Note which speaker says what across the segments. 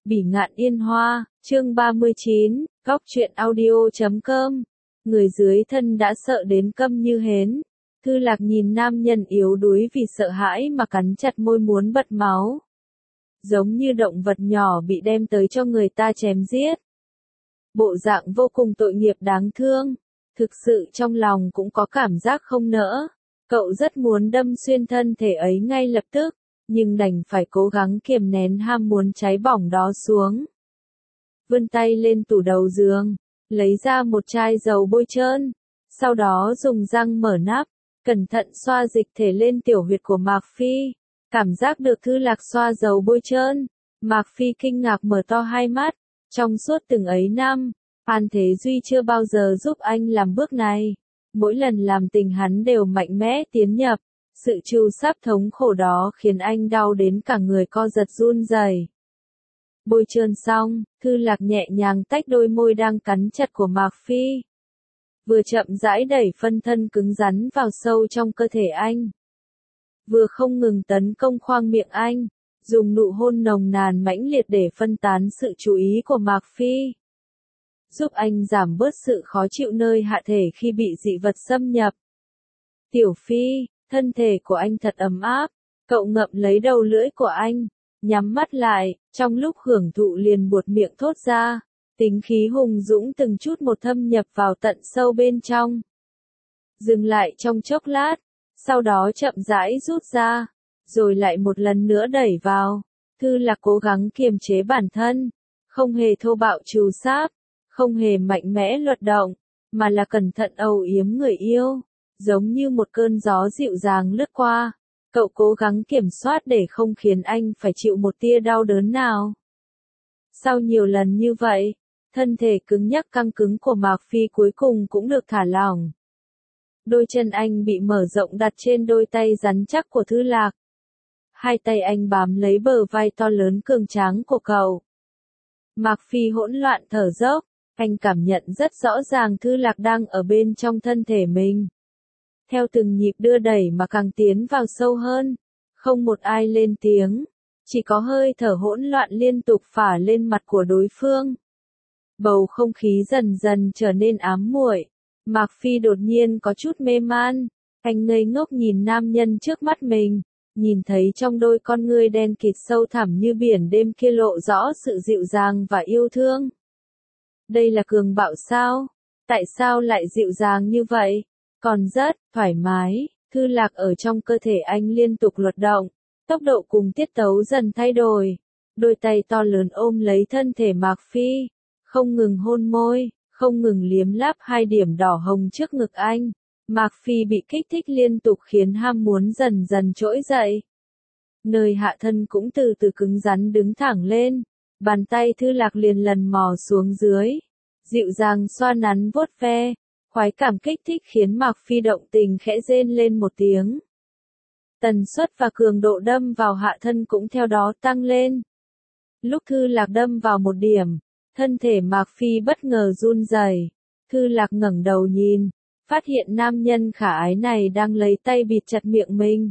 Speaker 1: Bỉ ngạn yên hoa, chương 39, góc truyện audio.com. Người dưới thân đã sợ đến câm như hến. Thư Lạc nhìn nam nhân yếu đuối vì sợ hãi mà cắn chặt môi muốn bật máu. Giống như động vật nhỏ bị đem tới cho người ta chém giết. Bộ dạng vô cùng tội nghiệp đáng thương. Thực sự trong lòng cũng có cảm giác không nỡ. Cậu rất muốn đâm xuyên thân thể ấy ngay lập tức, nhưng đành phải cố gắng kiềm nén ham muốn cháy bỏng đó xuống. Vươn tay lên tủ đầu giường, lấy ra một chai dầu bôi trơn, sau đó dùng răng mở nắp, cẩn thận xoa dịch thể lên tiểu huyệt của Mạc Phi. Cảm giác được Thư Lạc xoa dầu bôi trơn, Mạc Phi kinh ngạc mở to hai mắt. Trong suốt từng ấy năm, Phan Thế Duy chưa bao giờ giúp anh làm bước này. Mỗi lần làm tình hắn đều mạnh mẽ tiến nhập. Sự tru sáp thống khổ đó khiến anh đau đến cả người co giật run rẩy. Bôi trơn xong, Thư Lạc nhẹ nhàng tách đôi môi đang cắn chặt của Mạc Phi. Vừa chậm rãi đẩy phân thân cứng rắn vào sâu trong cơ thể anh. Vừa không ngừng tấn công khoang miệng anh, dùng nụ hôn nồng nàn mãnh liệt để phân tán sự chú ý của Mạc Phi. Giúp anh giảm bớt sự khó chịu nơi hạ thể khi bị dị vật xâm nhập. Tiểu Phi, thân thể của anh thật ấm áp, cậu ngậm lấy đầu lưỡi của anh, nhắm mắt lại, trong lúc hưởng thụ liền buột miệng thốt ra, tính khí hùng dũng từng chút một thâm nhập vào tận sâu bên trong. Dừng lại trong chốc lát, sau đó chậm rãi rút ra, rồi lại một lần nữa đẩy vào. Thư Lạc cố gắng kiềm chế bản thân, không hề thô bạo trù sáp, không hề mạnh mẽ luật động, mà là cẩn thận âu yếm người yêu. Giống như một cơn gió dịu dàng lướt qua, cậu cố gắng kiểm soát để không khiến anh phải chịu một tia đau đớn nào. Sau nhiều lần như vậy, thân thể cứng nhắc căng cứng của Mạc Phi cuối cùng cũng được thả lỏng. Đôi chân anh bị mở rộng đặt trên đôi tay rắn chắc của Thư Lạc. Hai tay anh bám lấy bờ vai to lớn cường tráng của cậu. Mạc Phi hỗn loạn thở dốc, anh cảm nhận rất rõ ràng Thư Lạc đang ở bên trong thân thể mình. Theo từng nhịp đưa đẩy mà càng tiến vào sâu hơn, không một ai lên tiếng, chỉ có hơi thở hỗn loạn liên tục phả lên mặt của đối phương. Bầu không khí dần dần trở nên ám muội, Mạc Phi đột nhiên có chút mê man, anh ngây ngốc nhìn nam nhân trước mắt mình, nhìn thấy trong đôi con ngươi đen kịt sâu thẳm như biển đêm kia lộ rõ sự dịu dàng và yêu thương. Đây là cường bạo sao? Tại sao lại dịu dàng như vậy? Còn rất thoải mái. Thư Lạc ở trong cơ thể anh liên tục luật động, tốc độ cùng tiết tấu dần thay đổi. Đôi tay to lớn ôm lấy thân thể Mạc Phi, không ngừng hôn môi, không ngừng liếm láp hai điểm đỏ hồng trước ngực anh. Mạc Phi bị kích thích liên tục khiến ham muốn dần dần trỗi dậy. Nơi hạ thân cũng từ từ cứng rắn đứng thẳng lên, bàn tay Thư Lạc liền lần mò xuống dưới, dịu dàng xoa nắn vuốt ve. Khoái cảm kích thích khiến Mạc Phi động tình khẽ rên lên một tiếng. Tần suất và cường độ đâm vào hạ thân cũng theo đó tăng lên. Lúc Thư Lạc đâm vào một điểm, thân thể Mạc Phi bất ngờ run rẩy. Thư Lạc ngẩng đầu nhìn, phát hiện nam nhân khả ái này đang lấy tay bịt chặt miệng mình.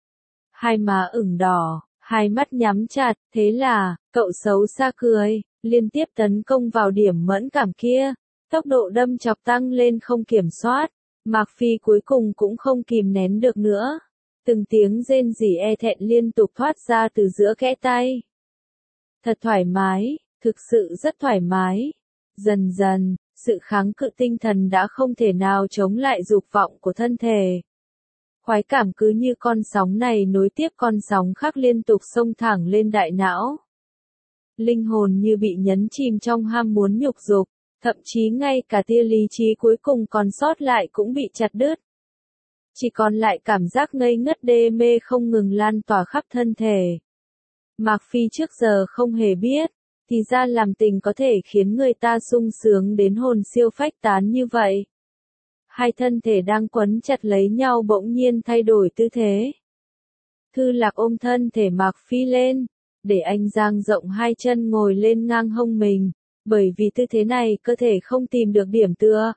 Speaker 1: Hai má ửng đỏ, hai mắt nhắm chặt, thế là, cậu xấu xa cười, liên tiếp tấn công vào điểm mẫn cảm kia. Tốc độ đâm chọc tăng lên không kiểm soát, Mạc Phi cuối cùng cũng không kìm nén được nữa. Từng tiếng rên rỉ e thẹn liên tục thoát ra từ giữa kẽ tay. Thật thoải mái, thực sự rất thoải mái. Dần dần, sự kháng cự tinh thần đã không thể nào chống lại dục vọng của thân thể. Khoái cảm cứ như con sóng này nối tiếp con sóng khác liên tục xông thẳng lên đại não. Linh hồn như bị nhấn chìm trong ham muốn nhục dục. Thậm chí ngay cả tia lý trí cuối cùng còn sót lại cũng bị chặt đứt. Chỉ còn lại cảm giác ngây ngất đê mê không ngừng lan tỏa khắp thân thể. Mạc Phi trước giờ không hề biết, thì ra làm tình có thể khiến người ta sung sướng đến hồn siêu phách tán như vậy. Hai thân thể đang quấn chặt lấy nhau bỗng nhiên thay đổi tư thế. Thư Lạc ôm thân thể Mạc Phi lên, để anh dang rộng hai chân ngồi lên ngang hông mình. Bởi vì tư thế này cơ thể không tìm được điểm tựa.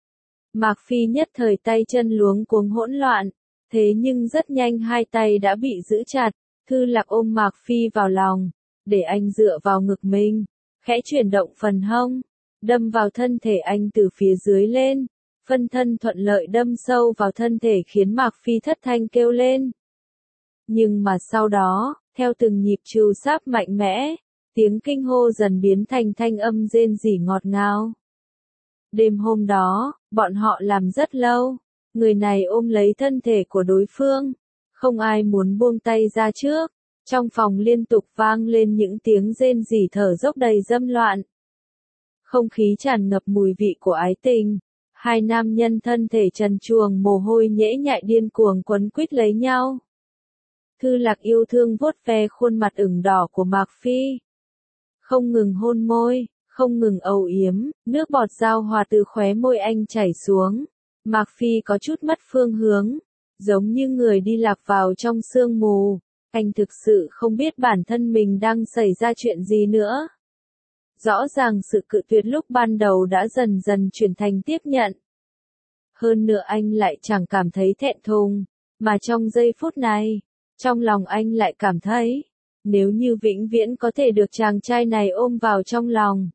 Speaker 1: Mạc Phi nhất thời tay chân luống cuống hỗn loạn, thế nhưng rất nhanh hai tay đã bị giữ chặt. Thư Lạc ôm Mạc Phi vào lòng, để anh dựa vào ngực mình, khẽ chuyển động phần hông, đâm vào thân thể anh từ phía dưới lên, phân thân thuận lợi đâm sâu vào thân thể khiến Mạc Phi thất thanh kêu lên. Nhưng mà sau đó, theo từng nhịp trù sáp mạnh mẽ, tiếng kinh hô dần biến thành thanh âm rên rỉ ngọt ngào. Đêm hôm đó, bọn họ làm rất lâu, người này ôm lấy thân thể của đối phương, không ai muốn buông tay ra trước, trong phòng liên tục vang lên những tiếng rên rỉ thở dốc đầy dâm loạn. Không khí tràn ngập mùi vị của ái tình, hai nam nhân thân thể trần truồng mồ hôi nhễ nhại điên cuồng quấn quýt lấy nhau. Thư Lạc yêu thương vuốt ve khuôn mặt ửng đỏ của Mạc Phi. Không ngừng hôn môi, không ngừng âu yếm, nước bọt giao hòa từ khóe môi anh chảy xuống. Mạc Phi có chút mất phương hướng, giống như người đi lạc vào trong sương mù. Anh thực sự không biết bản thân mình đang xảy ra chuyện gì nữa. Rõ ràng sự cự tuyệt lúc ban đầu đã dần dần chuyển thành tiếp nhận. Hơn nữa anh lại chẳng cảm thấy thẹn thùng, mà trong giây phút này, trong lòng anh lại cảm thấy, nếu như vĩnh viễn có thể được chàng trai này ôm vào trong lòng.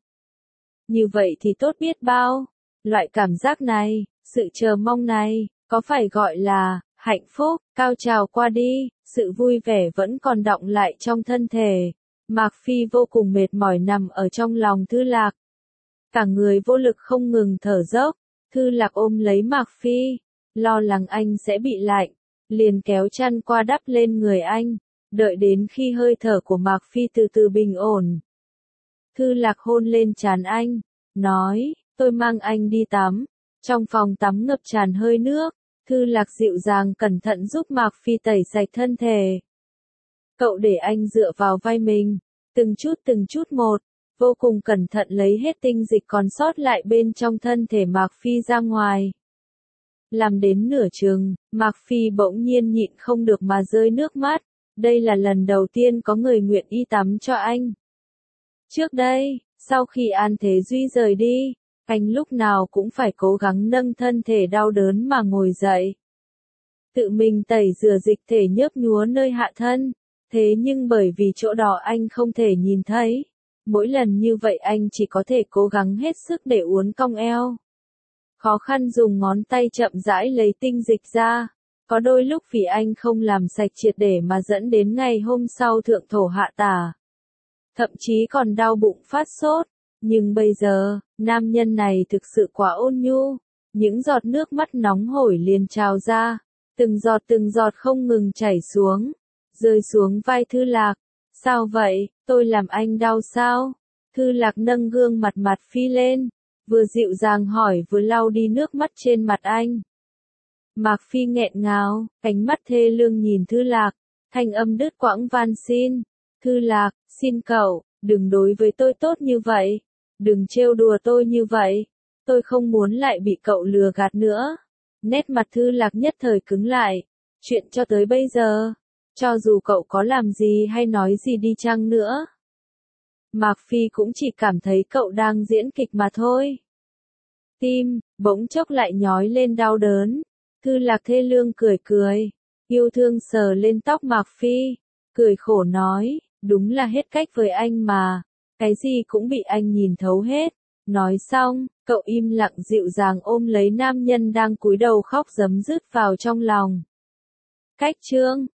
Speaker 1: Như vậy thì tốt biết bao, loại cảm giác này, sự chờ mong này, có phải gọi là hạnh phúc, cao trào qua đi, sự vui vẻ vẫn còn đọng lại trong thân thể. Mạc Phi vô cùng mệt mỏi nằm ở trong lòng Thư Lạc. Cả người vô lực không ngừng thở dốc, Thư Lạc ôm lấy Mạc Phi, lo lắng anh sẽ bị lạnh, liền kéo chăn qua đắp lên người anh, đợi đến khi hơi thở của Mạc Phi từ từ bình ổn. Thư Lạc hôn lên trán anh, nói, tôi mang anh đi tắm. Trong phòng tắm ngập tràn hơi nước, Thư Lạc dịu dàng cẩn thận giúp Mạc Phi tẩy sạch thân thể. Cậu để anh dựa vào vai mình, từng chút một, vô cùng cẩn thận lấy hết tinh dịch còn sót lại bên trong thân thể Mạc Phi ra ngoài. Làm đến nửa chừng, Mạc Phi bỗng nhiên nhịn không được mà rơi nước mắt, đây là lần đầu tiên có người nguyện ý tắm cho anh. Trước đây, sau khi An Thế Duy rời đi, anh lúc nào cũng phải cố gắng nâng thân thể đau đớn mà ngồi dậy. Tự mình tẩy rửa dịch thể nhớp nhúa nơi hạ thân, thế nhưng bởi vì chỗ đó anh không thể nhìn thấy, mỗi lần như vậy anh chỉ có thể cố gắng hết sức để uốn cong eo. Khó khăn dùng ngón tay chậm rãi lấy tinh dịch ra, có đôi lúc vì anh không làm sạch triệt để mà dẫn đến ngày hôm sau thượng thổ hạ tả. Thậm chí còn đau bụng phát sốt, nhưng bây giờ, nam nhân này thực sự quá ôn nhu, những giọt nước mắt nóng hổi liền trào ra, từng giọt không ngừng chảy xuống, rơi xuống vai Thư Lạc. Sao vậy, tôi làm anh đau sao? Thư Lạc nâng gương mặt Mạc Phi lên, vừa dịu dàng hỏi vừa lau đi nước mắt trên mặt anh. Mạc Phi nghẹn ngào, ánh mắt thê lương nhìn Thư Lạc, thanh âm đứt quãng van xin. Thư Lạc, xin cậu, đừng đối với tôi tốt như vậy, đừng trêu đùa tôi như vậy, tôi không muốn lại bị cậu lừa gạt nữa. Nét mặt Thư Lạc nhất thời cứng lại, chuyện cho tới bây giờ, cho dù cậu có làm gì hay nói gì đi chăng nữa, Mạc Phi cũng chỉ cảm thấy cậu đang diễn kịch mà thôi. Tim, bỗng chốc lại nhói lên đau đớn, Thư Lạc thê lương cười, yêu thương sờ lên tóc Mạc Phi, cười khổ nói, đúng là hết cách với anh mà, cái gì cũng bị anh nhìn thấu hết. Nói xong, cậu im lặng dịu dàng ôm lấy nam nhân đang cúi đầu khóc rấm rứt vào trong lòng. Cách chương